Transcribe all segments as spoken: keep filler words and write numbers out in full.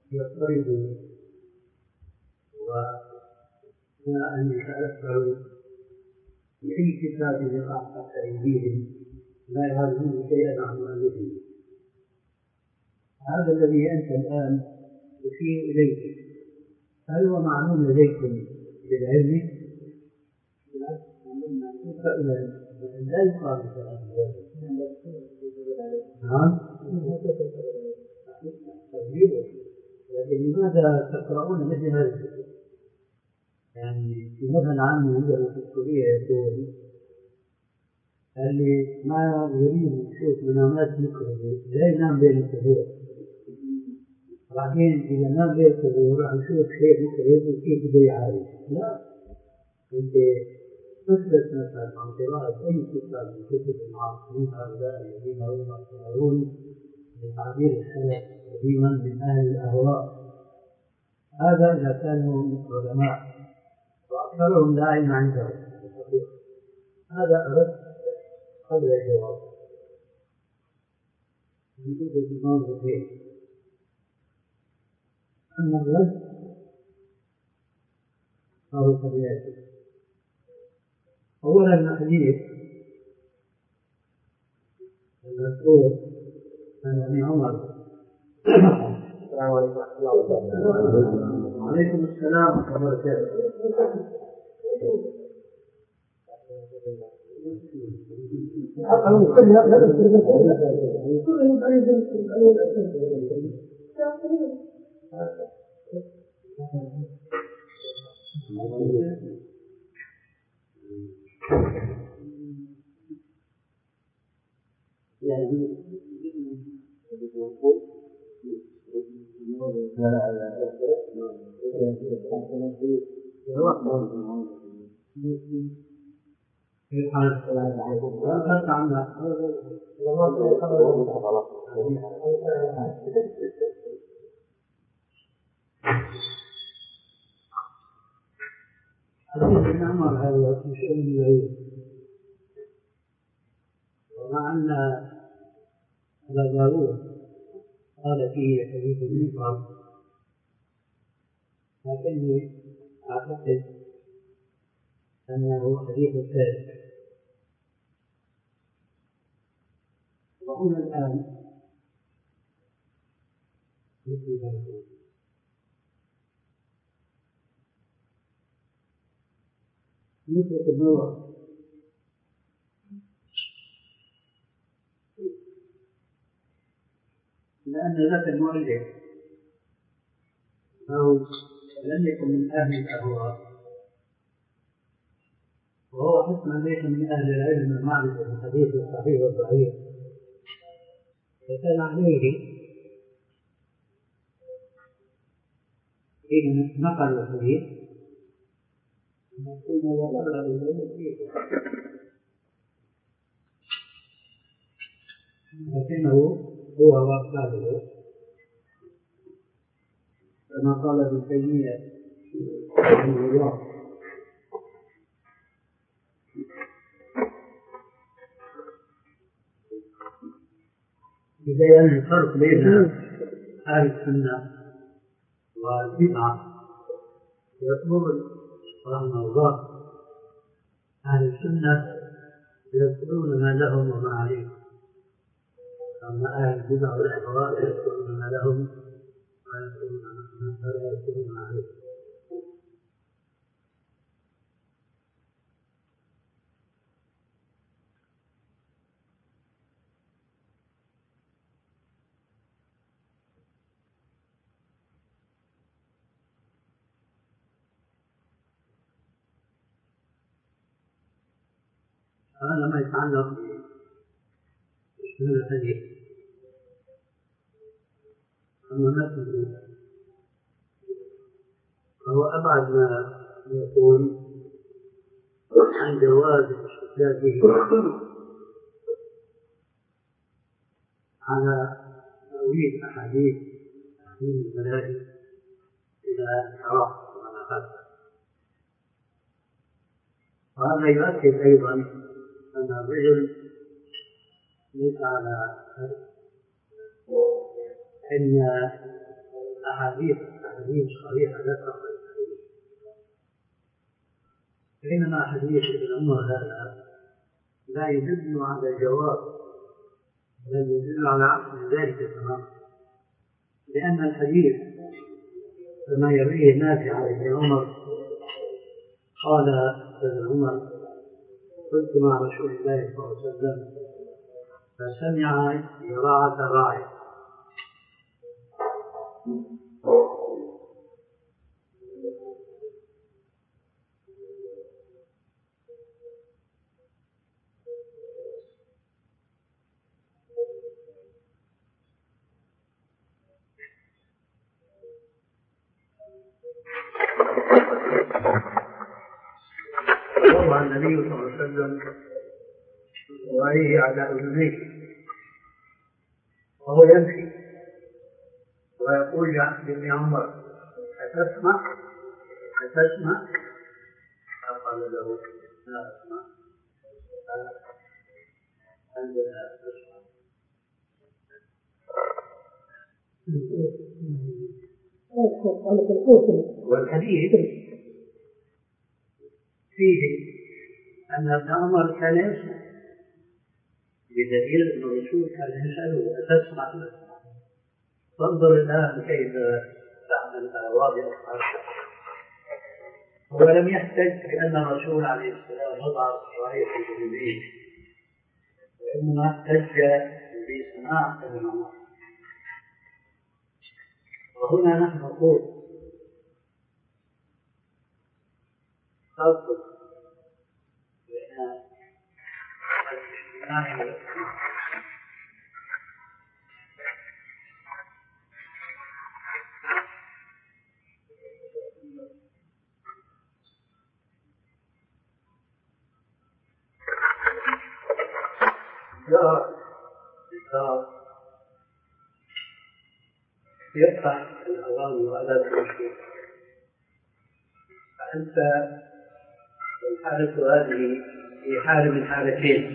يضطربوا وأن يتأثروا بأي كتاب يقع تحت أيديهم لا يعلمون شيئا عن مؤلفه. هذا الذي أنت الآن تشير إليه هل هو معلوم لديكم بالعلم؟ فإذا لا يقال بكلام ذلك. نعم. لكن لماذا تقرؤون مثل هذا الكتاب؟ يعني في مثل عام عندنا في الكلية يقول اللي ما يريد يشوف منامات مكرهة لا ينام بين السبوع، بعدين إذا نام بين السبوع راح يشوف شيء مكرهة وكيف بده يعالج. لا، أنت تثبت مثلا عن قراءة أي كتاب من كتب المعاصرين هؤلاء الذين هم يعتبرون بتعبير السلف قديما من أهل الأهواء. هذا إذا كانوا علماء وأكثرهم لا علم عندهم. هذا أردت قبل الجواب يجوز الإمام بالبيت. أما الرد فهو طبيعي. أولا الحديث المذكور عن ابن عمر. السلام عليكم ورحمة الله وبركاته. وعليكم السلام ورحمة الله وبركاته. في حال السلام عليكم لا عنها ابن عمر هذا في شأن العيد، ومع أن أبا داود قال فيه حديث منكر، لكني أعتقد أنه حديث ثابت. وهنا الآن مثل ذلك مثل النور لأن ذاك المؤلف أو لم يكن من أهل الأهواء، وهو حكما ليس من أهل العلم المعرفة بالحديث الصحيح والضعيف، فكان عليه إن نقل الحديث لكنه هو وأصحابه كما قال ابن تيمية رحمه الله ببيان الفرق بين أهل السنة والبدعة. يقول رحمه الله أهل السنة يذكرون ما لهم وما عليهم، أما أهل البدع والأهواء يذكرون ما لهم ولا يذكرون ما عليهم. هذا ما يتعلق بشمول الحديث. أما مثل فهو أبعد ما يكون عن جواز الاستدلال به على تأويل أحاديث تحريم الملائكة إلى الحرام كما قال. وهذا يؤكد أيضا أن الرجل ليس على أن أحاديث أحاديث صريحة لا تقبل الحديث، بينما حديث ابن عمر هذا لا يدل على الجواز بل يدل على عكس ذلك تماما، لأن الحديث كما يرويه النافع عن ابن عمر قال ابن عمر كنت مع رسول الله صلى الله عليه وسلم فسمع قراءة راعي ووضع النبي صلى الله عليه وسلم وعيه على أذنيه وهو يمشي ويقول لابن عمر أتسمع أتسمع فقال له لا أسمع أنت لا تسمع. والحديث فيه أن ابن عمر كان يسمع بدليل أن الرسول كان يسأله أتسمع أم لا تسمع. فانظر الآن كيف تعمل أواضع الأصحاب. هو لم يحتج بأن الرسول عليه السلام وضع إصبعيه في جنبيه، وإنما احتج بسماع ابن عمر. وهنا نحن نقول خاصة بأن الاجتماع والإسماع يفتح الأغاني وآلات الموسيقى، فأنت الحالة هذه هي حالة من حالتين: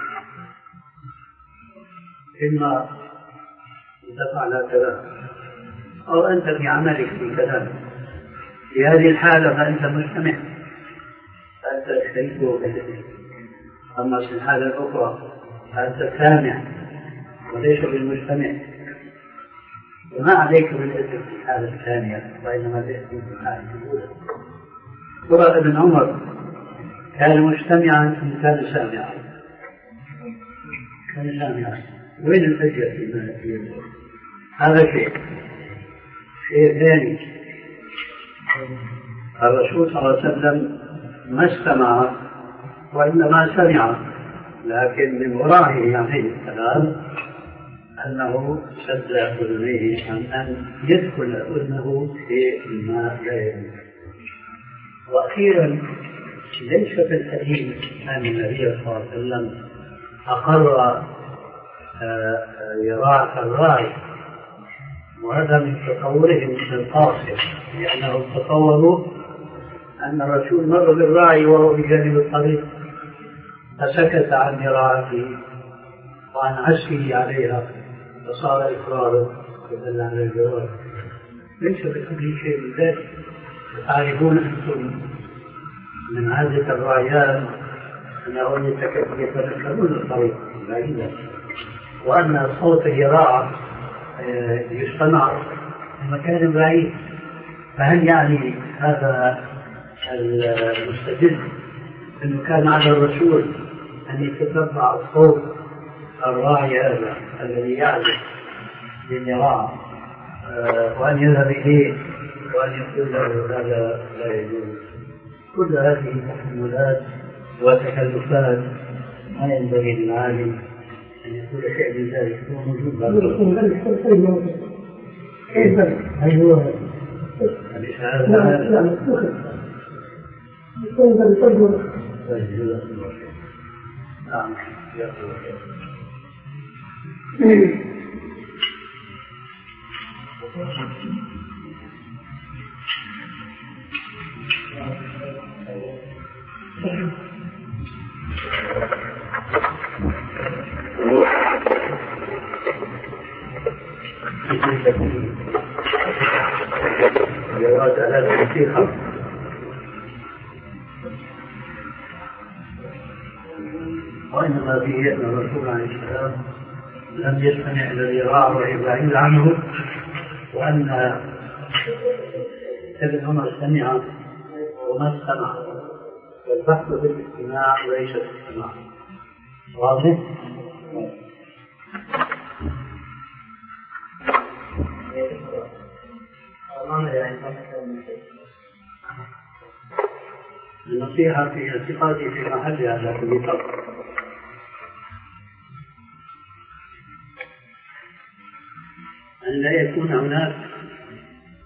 إما تفعل كذا أو أنت في عملك في كذا. في هذه الحالة فأنت مستمع، فأنت تشترك بكذا. أما في الحالة الأخرى فأنت سامع وليس بالمستمع، وما عليك بالإثم في الحالة الثانية وإنما الإثم في الحالة الأولى. ترى ابن عمر كان مستمعا أم كان سامعا؟ كان سامعا. وين الحجة في هذا شيء؟ شيء ثاني، الرسول صلى الله عليه وسلم ما استمع وإنما سمع، لكن من ورائه عليه السلام أنه سد أذنيه عن أن يدخل أذنه في ما لا يجوز. وأخيرا ليس في الحديث أن النبي صلى الله عليه وسلم أقر يراعة الراعي، وهذا من تصورهم القاصر، لأنهم تصوروا أن الرسول مر بالراعي وهو بجانب الطريق فسكت عن مراعته وعن عسفه عليها فصار إقرارا يدل على الجواز. ليس بكل شيء من ذلك. تعرفون أنتم من عادة الراعيان أنهم يتذكرون الطريق بعيدا، وأن صوت الراعي يستمع في مكان بعيد. فهل يعني هذا المستدل أنه كان على الرسول أن يتتبع صوت الراعي هذا الذي يعزف بالنراع وأن يذهب إليه وأن يقول له هذا لا يجوز؟ كل هذه تحملات وتكلفات ما ينبغي للعالم أن يقول شيء من ذلك. هو موجود كيف أيوه نعم Thank you. نصيحة. وإنما فيه أن الرسول عليه السلام لم يستمع الذي رأى وهي بعيد عنه، وأن ابن عمر سمع وما استمع، والبحث في الاستماع وليس في الاستماع. واضح؟ النصيحة في اعتقادي في محلها لكن بفرق. أن لا يكون هناك